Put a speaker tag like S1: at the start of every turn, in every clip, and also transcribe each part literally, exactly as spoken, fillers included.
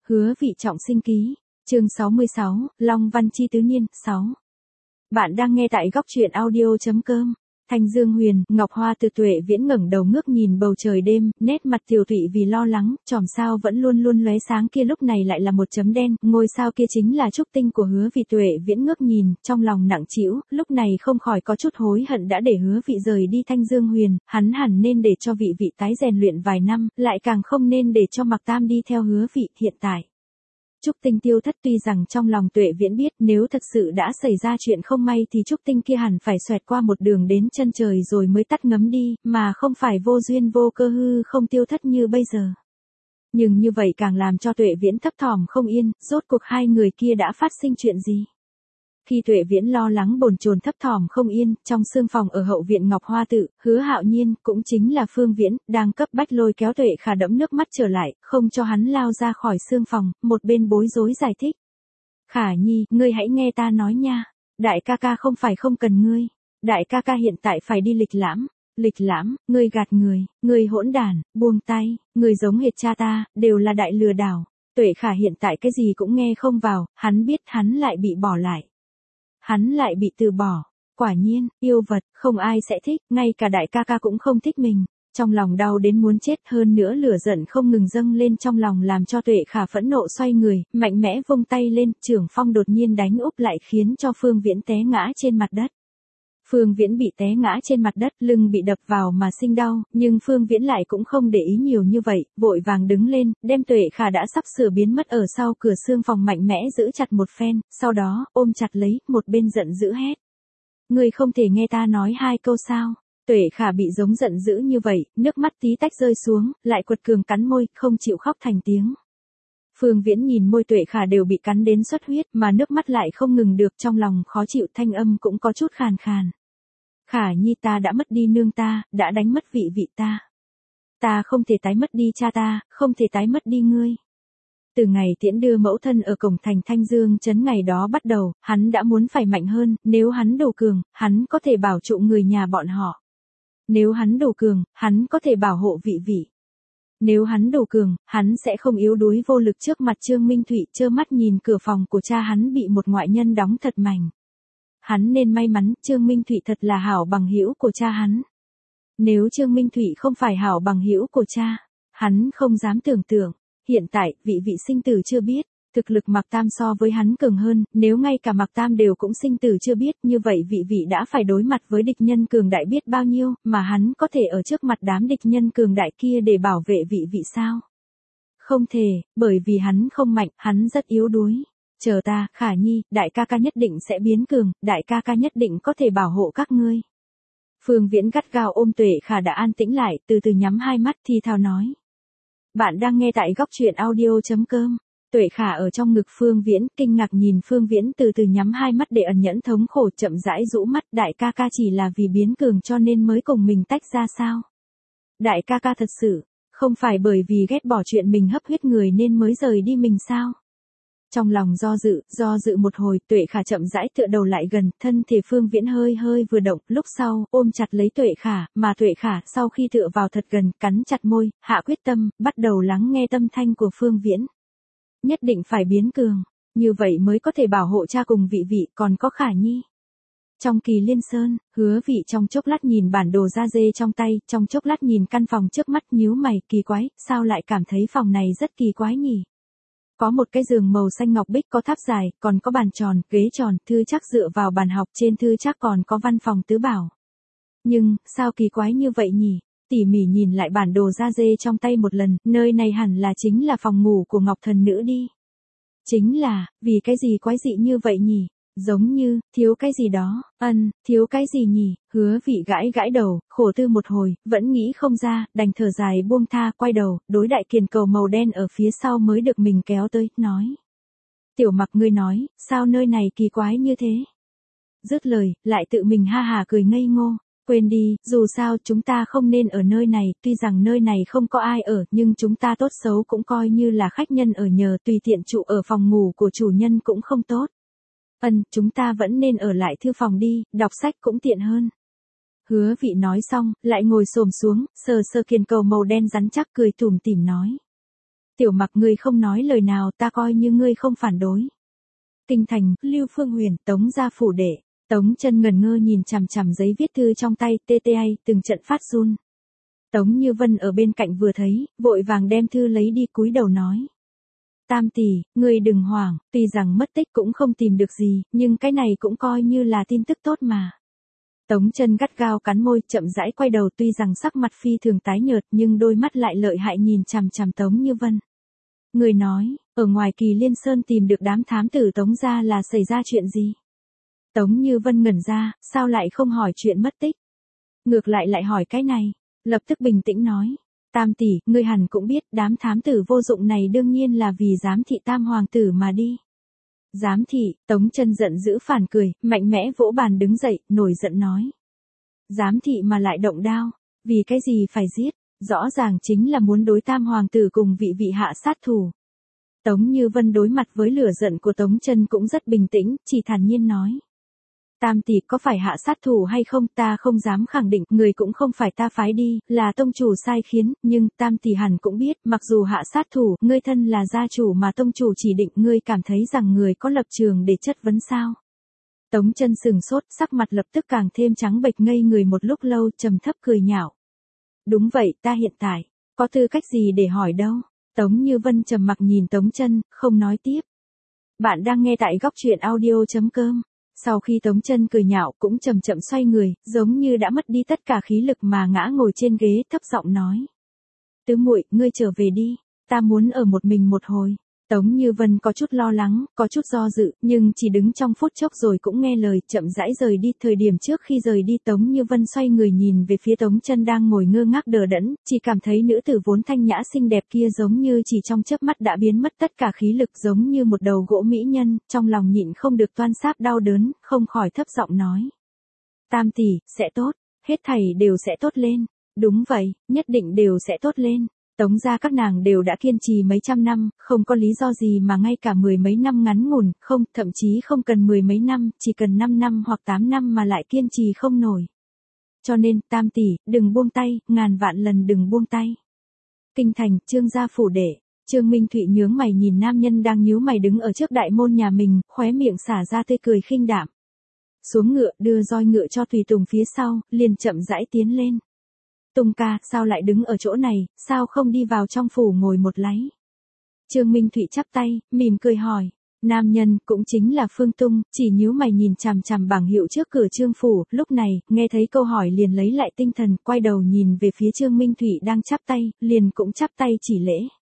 S1: Hứa Vị trọng sinh ký, chương sáu mươi sáu, Long Văn Chi tứ niên, sáu. Bạn đang nghe tại góc truyện audio.com. Thanh Dương Huyền, Ngọc Hoa từ Tuệ Viễn ngẩng đầu ngước nhìn bầu trời đêm, nét mặt tiều tụy vì lo lắng, chòm sao vẫn luôn luôn lóe sáng kia lúc này lại là một chấm đen, ngôi sao kia chính là trúc tinh của Hứa Vị. Tuệ Viễn ngước nhìn, trong lòng nặng trĩu, lúc này không khỏi có chút hối hận đã để Hứa Vị rời đi Thanh Dương Huyền, hắn hẳn nên để cho Vị Vị tái rèn luyện vài năm, lại càng không nên để cho Mạc Tam đi theo Hứa Vị. Hiện tại Trúc Tinh tiêu thất, tuy rằng trong lòng Tuệ Viễn biết nếu thật sự đã xảy ra chuyện không may thì Trúc Tinh kia hẳn phải xoẹt qua một đường đến chân trời rồi mới tắt ngấm đi, mà không phải vô duyên vô cơ hư không tiêu thất như bây giờ. Nhưng như vậy càng làm cho Tuệ Viễn thấp thỏm không yên, rốt cuộc hai người kia đã phát sinh chuyện gì? Khi Tuệ Viễn lo lắng bồn chồn thấp thỏm không yên, trong sương phòng ở hậu viện Ngọc Hoa Tự, Hứa Hạo Nhiên, cũng chính là Phương Viễn, đang cấp bách lôi kéo Tuệ Khả đẫm nước mắt trở lại, không cho hắn lao ra khỏi sương phòng, một bên bối rối giải thích. Khả Nhi, ngươi hãy nghe ta nói nha, đại ca ca không phải không cần ngươi, đại ca ca hiện tại phải đi lịch lãm. Lịch lãm, ngươi gạt người, ngươi hỗn đản, buông tay, ngươi giống hệt cha ta, đều là đại lừa đảo. Tuệ Khả hiện tại cái gì cũng nghe không vào, hắn biết hắn lại bị bỏ lại. Hắn lại bị từ bỏ. Quả nhiên, yêu vật, không ai sẽ thích, ngay cả đại ca ca cũng không thích mình. Trong lòng đau đến muốn chết, hơn nữa lửa giận không ngừng dâng lên trong lòng làm cho Tuệ Khả phẫn nộ xoay người, mạnh mẽ vung tay lên, trưởng phong đột nhiên đánh úp lại khiến cho Phương Viễn té ngã trên mặt đất. Phương Viễn bị té ngã trên mặt đất, lưng bị đập vào mà sinh đau, nhưng Phương Viễn lại cũng không để ý nhiều như vậy, vội vàng đứng lên, đem Tuệ Khả đã sắp sửa biến mất ở sau cửa xương phòng mạnh mẽ giữ chặt một phen, sau đó, ôm chặt lấy, một bên giận dữ hét. Ngươi không thể nghe ta nói hai câu sao? Tuệ Khả bị giống giận dữ như vậy, nước mắt tí tách rơi xuống, lại quật cường cắn môi, không chịu khóc thành tiếng. Phương Viễn nhìn môi Tuệ Khả đều bị cắn đến xuất huyết, mà nước mắt lại không ngừng được, trong lòng khó chịu, thanh âm cũng có chút khàn khàn. Khả Nhi, ta đã mất đi nương ta, đã đánh mất Vị Vị ta. Ta không thể tái mất đi cha ta, không thể tái mất đi ngươi. Từ ngày tiễn đưa mẫu thân ở cổng thành Thanh Dương trấn ngày đó bắt đầu, hắn đã muốn phải mạnh hơn, nếu hắn đủ cường, hắn có thể bảo trụ người nhà bọn họ. Nếu hắn đủ cường, hắn có thể bảo hộ Vị Vị. Nếu hắn đủ cường, hắn sẽ không yếu đuối vô lực trước mặt Trương Minh Thụy, trơ mắt nhìn cửa phòng của cha hắn bị một ngoại nhân đóng thật mảnh. Hắn nên may mắn, Trương Minh Thụy thật là hảo bằng hữu của cha hắn. Nếu Trương Minh Thụy không phải hảo bằng hữu của cha, hắn không dám tưởng tượng. Hiện tại, Vị Vị sinh tử chưa biết, thực lực Mạc Tam so với hắn cường hơn, nếu ngay cả Mạc Tam đều cũng sinh tử chưa biết, như vậy Vị Vị đã phải đối mặt với địch nhân cường đại biết bao nhiêu, mà hắn có thể ở trước mặt đám địch nhân cường đại kia để bảo vệ Vị Vị sao? Không thể, bởi vì hắn không mạnh, hắn rất yếu đuối. Chờ ta, Khả Nhi, đại ca ca nhất định sẽ biến cường, đại ca ca nhất định có thể bảo hộ các ngươi. Phương Viễn gắt gao ôm Tuệ Khả đã an tĩnh lại, từ từ nhắm hai mắt thì thào nói. Bạn đang nghe tại góc truyện audio.com. Tuệ Khả ở trong ngực Phương Viễn, kinh ngạc nhìn Phương Viễn từ từ nhắm hai mắt để ẩn nhẫn thống khổ, chậm rãi rũ mắt, đại ca ca chỉ là vì biến cường cho nên mới cùng mình tách ra sao? Đại ca ca thật sự, không phải bởi vì ghét bỏ chuyện mình hấp huyết người nên mới rời đi mình sao? Trong lòng do dự, do dự một hồi, Tuệ Khả chậm rãi tựa đầu lại gần, thân thể Phương Viễn hơi hơi vừa động, lúc sau, ôm chặt lấy Tuệ Khả, mà Tuệ Khả sau khi tựa vào thật gần, cắn chặt môi, hạ quyết tâm, bắt đầu lắng nghe tâm thanh của Phương Viễn. Nhất định phải biến cường, như vậy mới có thể bảo hộ cha cùng Vị Vị, còn có Khả Nhi. Trong Kỳ Liên Sơn, Hứa Vị trong chốc lát nhìn bản đồ da dê trong tay, trong chốc lát nhìn căn phòng trước mắt, nhíu mày, kỳ quái, sao lại cảm thấy phòng này rất kỳ quái nhỉ? Có một cái giường màu xanh ngọc bích có tháp dài, còn có bàn tròn, ghế tròn, thư chắc dựa vào bàn học, trên thư chắc còn có văn phòng tứ bảo. Nhưng, sao kỳ quái như vậy nhỉ? Tỉ mỉ nhìn lại bản đồ da dê trong tay một lần, nơi này hẳn là chính là phòng ngủ của Ngọc Thần Nữ đi. Chính là, vì cái gì quái dị như vậy nhỉ? Giống như, thiếu cái gì đó, ân, thiếu cái gì nhỉ? Hứa Vị gãi gãi đầu, khổ tư một hồi, vẫn nghĩ không ra, đành thở dài buông tha, quay đầu, đối đại kiền cầu màu đen ở phía sau mới được mình kéo tới, nói. Tiểu Mặc, ngươi nói, sao nơi này kỳ quái như thế? Dứt lời, lại tự mình ha hà cười ngây ngô. Quên đi, dù sao chúng ta không nên ở nơi này, tuy rằng nơi này không có ai ở, nhưng chúng ta tốt xấu cũng coi như là khách nhân ở nhờ, tùy tiện trụ ở phòng ngủ của chủ nhân cũng không tốt. Ân, chúng ta vẫn nên ở lại thư phòng đi, đọc sách cũng tiện hơn. Hứa Vị nói xong, lại ngồi xổm xuống, sờ sờ kiền cầu màu đen rắn chắc, cười tủm tỉm nói. Tiểu Mặc ngươi không nói lời nào, ta coi như ngươi không phản đối. Kinh thành, Lưu Phương Huyền, Tống gia phủ đệ. Tống Chân ngẩn ngơ nhìn chằm chằm giấy viết thư trong tay, tê tê ai, từng trận phát run. Tống Như Vân ở bên cạnh vừa thấy, vội vàng đem thư lấy đi cúi đầu nói. Tam tỷ, ngươi đừng hoảng, tuy rằng mất tích cũng không tìm được gì, nhưng cái này cũng coi như là tin tức tốt mà. Tống Chân gắt gao cắn môi, chậm rãi quay đầu, tuy rằng sắc mặt phi thường tái nhợt nhưng đôi mắt lại lợi hại nhìn chằm chằm Tống Như Vân. Người nói, ở ngoài Kỳ Liên Sơn tìm được đám thám tử Tống gia là xảy ra chuyện gì? Tống Như Vân ngẩn ra, sao lại không hỏi chuyện mất tích? Ngược lại lại hỏi cái này, lập tức bình tĩnh nói. Tam tỷ, ngươi hẳn cũng biết đám thám tử vô dụng này đương nhiên là vì giám thị tam hoàng tử mà đi. Giám thị, Tống Chân giận dữ phản cười, mạnh mẽ vỗ bàn đứng dậy, nổi giận nói. Giám thị mà lại động đao, vì cái gì phải giết, rõ ràng chính là muốn đối tam hoàng tử cùng vị vị hạ sát thủ. Tống Như Vân đối mặt với lửa giận của Tống Chân cũng rất bình tĩnh, chỉ thản nhiên nói. Tam tỷ có phải hạ sát thủ hay không ta không dám khẳng định, người cũng không phải ta phái đi, là tông chủ sai khiến, nhưng tam tỷ hẳn cũng biết, mặc dù hạ sát thủ, ngươi thân là gia chủ mà tông chủ chỉ định, ngươi cảm thấy rằng người có lập trường để chất vấn sao? Tống Chân sừng sốt, sắc mặt lập tức càng thêm trắng bệch, ngây người một lúc lâu, trầm thấp cười nhạo. Đúng vậy, ta hiện tại có tư cách gì để hỏi đâu? Tống Như Vân trầm mặc nhìn Tống Chân, không nói tiếp. Bạn đang nghe tại góc truyện audio chấm com. Sau khi Tống Chân cười nhạo cũng chậm chậm xoay người, giống như đã mất đi tất cả khí lực mà ngã ngồi trên ghế, thấp giọng nói. Tứ muội, ngươi trở về đi, ta muốn ở một mình một hồi. Tống Như Vân có chút lo lắng, có chút do dự, nhưng chỉ đứng trong phút chốc rồi cũng nghe lời, chậm rãi rời đi. Thời điểm trước khi rời đi Tống Như Vân xoay người nhìn về phía Tống Chân đang ngồi ngơ ngác đờ đẫn, chỉ cảm thấy nữ tử vốn thanh nhã xinh đẹp kia giống như chỉ trong chớp mắt đã biến mất tất cả khí lực, giống như một đầu gỗ mỹ nhân, trong lòng nhịn không được toan sáp đau đớn, không khỏi thấp giọng nói. Tam tỷ, sẽ tốt, hết thảy đều sẽ tốt lên. Đúng vậy, nhất định đều sẽ tốt lên. Tống gia các nàng đều đã kiên trì mấy trăm năm, không có lý do gì mà ngay cả mười mấy năm ngắn ngủn, không, thậm chí không cần mười mấy năm, chỉ cần năm năm hoặc tám năm mà lại kiên trì không nổi. Cho nên, tam tỷ, đừng buông tay, ngàn vạn lần đừng buông tay. Kinh thành, Trương gia phủ đệ, Trương Minh Thụy nhướng mày nhìn nam nhân đang nhíu mày đứng ở trước đại môn nhà mình, khóe miệng xả ra tươi cười khinh đạm. Xuống ngựa, đưa roi ngựa cho tùy tùng phía sau, liền chậm rãi tiến lên. Tùng ca, sao lại đứng ở chỗ này, sao không đi vào trong phủ ngồi một láy? Trương Minh Thụy chắp tay, mỉm cười hỏi. Nam nhân, cũng chính là Phương Tung, chỉ nhíu mày nhìn chằm chằm bảng hiệu trước cửa Trương phủ, lúc này, nghe thấy câu hỏi liền lấy lại tinh thần, quay đầu nhìn về phía Trương Minh Thụy đang chắp tay, liền cũng chắp tay chỉ lễ.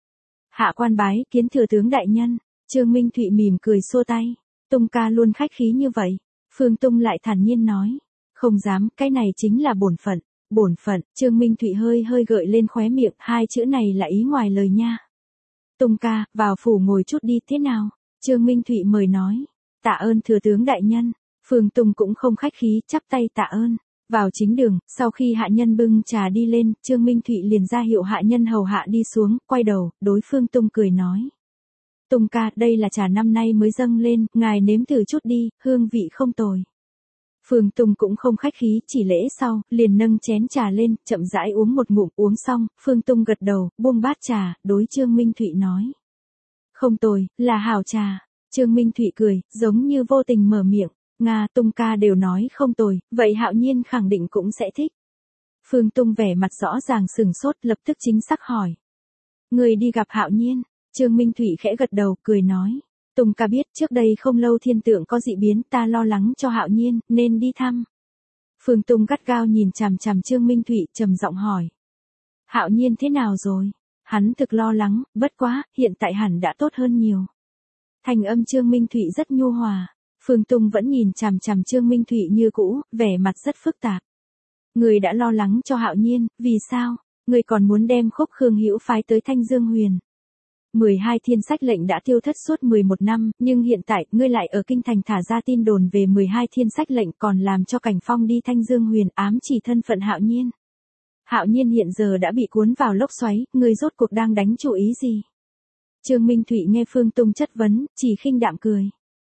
S1: Hạ quan bái, kiến thừa tướng đại nhân. Trương Minh Thụy mỉm cười xua tay. Tung ca luôn khách khí như vậy. Phương Tung lại thản nhiên nói. Không dám, cái này chính là bổn phận. Bổn phận, Trương Minh Thụy hơi hơi gợi lên khóe miệng, hai chữ này là ý ngoài lời nha. Tung ca, vào phủ ngồi chút đi, thế nào? Trương Minh Thụy mời nói. Tạ ơn thừa tướng đại nhân. Phương Tung cũng không khách khí, chắp tay tạ ơn. Vào chính đường, sau khi hạ nhân bưng trà đi lên, Trương Minh Thụy liền ra hiệu hạ nhân hầu hạ đi xuống, quay đầu, đối Phương Tung cười nói. Tung ca, đây là trà năm nay mới dâng lên, ngài nếm thử chút đi, hương vị không tồi. Phương Tung cũng không khách khí, chỉ lễ sau, liền nâng chén trà lên, chậm rãi uống một ngụm, uống xong, Phương Tung gật đầu, buông bát trà, đối Trương Minh Thụy nói. Không tồi, là hảo trà. Trương Minh Thụy cười, giống như vô tình mở miệng, Nga, Tung ca đều nói không tồi, vậy Hạo Nhiên khẳng định cũng sẽ thích. Phương Tung vẻ mặt rõ ràng sừng sốt, lập tức chính xác hỏi. Người đi gặp Hạo Nhiên? Trương Minh Thụy khẽ gật đầu, cười nói. Tùng ca biết trước đây không lâu thiên tượng có dị biến, ta lo lắng cho Hạo Nhiên, nên đi thăm. Phương Tung gắt gao nhìn chằm chằm Trương Minh Thụy, trầm giọng hỏi. Hạo Nhiên thế nào rồi? Hắn thực lo lắng, bất quá, hiện tại hẳn đã tốt hơn nhiều. Thành âm Trương Minh Thụy rất nhu hòa. Phương Tung vẫn nhìn chằm chằm Trương Minh Thụy như cũ, vẻ mặt rất phức tạp. Người đã lo lắng cho Hạo Nhiên, vì sao? Người còn muốn đem Khúc Khương Hữu phái tới Thanh Dương Huyền. mười hai thiên sách lệnh đã tiêu thất suốt mười một năm, nhưng hiện tại, ngươi lại ở kinh thành thả ra tin đồn về mười hai thiên sách lệnh, còn làm cho Cảnh Phong đi Thanh Dương Huyền ám chỉ thân phận Hạo Nhiên. Hạo Nhiên hiện giờ đã bị cuốn vào lốc xoáy, ngươi rốt cuộc đang đánh chủ ý gì? Trương Minh Thụy nghe Phương Tung chất vấn, chỉ khinh đạm cười.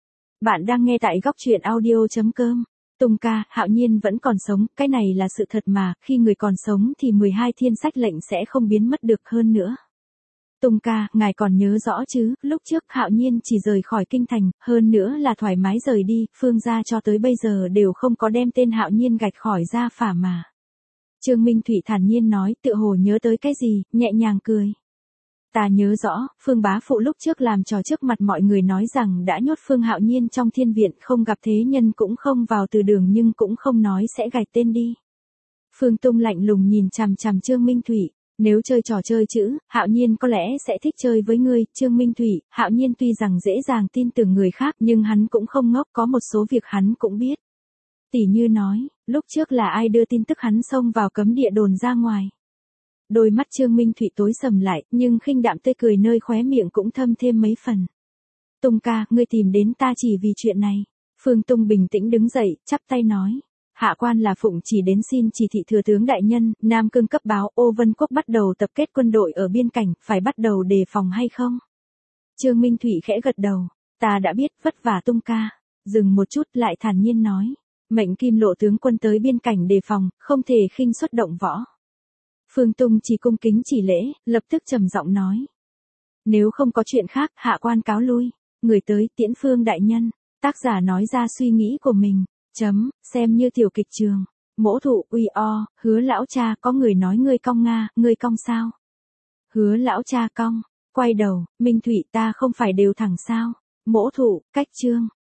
S1: Bạn đang nghe tại góc truyện audio chấm com. Tung ca, Hạo Nhiên vẫn còn sống, cái này là sự thật mà, khi người còn sống thì mười hai thiên sách lệnh sẽ không biến mất được hơn nữa. Tùng ca, ngài còn nhớ rõ chứ, lúc trước Hạo Nhiên chỉ rời khỏi kinh thành, hơn nữa là thoải mái rời đi, Phương gia cho tới bây giờ đều không có đem tên Hạo Nhiên gạch khỏi gia phả mà. Trương Minh Thụy thản nhiên nói, tựa hồ nhớ tới cái gì, nhẹ nhàng cười. Ta nhớ rõ, Phương bá phụ lúc trước làm trò trước mặt mọi người nói rằng đã nhốt Phương Hạo Nhiên trong thiên viện, không gặp thế nhân cũng không vào từ đường nhưng cũng không nói sẽ gạch tên đi. Phương Tung lạnh lùng nhìn chằm chằm Trương Minh Thụy, nếu chơi trò chơi chữ, Hạo Nhiên có lẽ sẽ thích chơi với ngươi. Trương Minh Thụy, Hạo Nhiên tuy rằng dễ dàng tin tưởng người khác nhưng hắn cũng không ngốc, có một số việc hắn cũng biết. Tỷ như nói, lúc trước là ai đưa tin tức hắn xông vào cấm địa đồn ra ngoài. Đôi mắt Trương Minh Thụy tối sầm lại, nhưng khinh đạm tươi cười nơi khóe miệng cũng thâm thêm mấy phần. Tung ca, ngươi tìm đến ta chỉ vì chuyện này. Phương Tung bình tĩnh đứng dậy, chắp tay nói. Hạ quan là phụng chỉ đến xin chỉ thị thừa tướng đại nhân, Nam Cương cấp báo Ô Vân Quốc bắt đầu tập kết quân đội ở biên cảnh, phải bắt đầu đề phòng hay không? Trương Minh Thụy khẽ gật đầu. Ta đã biết, vất vả Tung ca. Dừng một chút lại thản nhiên nói. Mệnh Kim Lộ tướng quân tới biên cảnh đề phòng, không thể khinh suất động võ. Phương Tung chỉ cung kính chỉ lễ, lập tức trầm giọng nói. Nếu không có chuyện khác, hạ quan cáo lui. Người tới tiễn Phương đại nhân. Tác giả nói ra suy nghĩ của mình. Chấm, xem như tiểu kịch trường. Mỗ thụ uy o, Hứa lão cha, có người nói ngươi cong nga, ngươi cong sao? Hứa lão cha cong, quay đầu, Minh Thụy, ta không phải đều thẳng sao? Mỗ thụ, cách chương.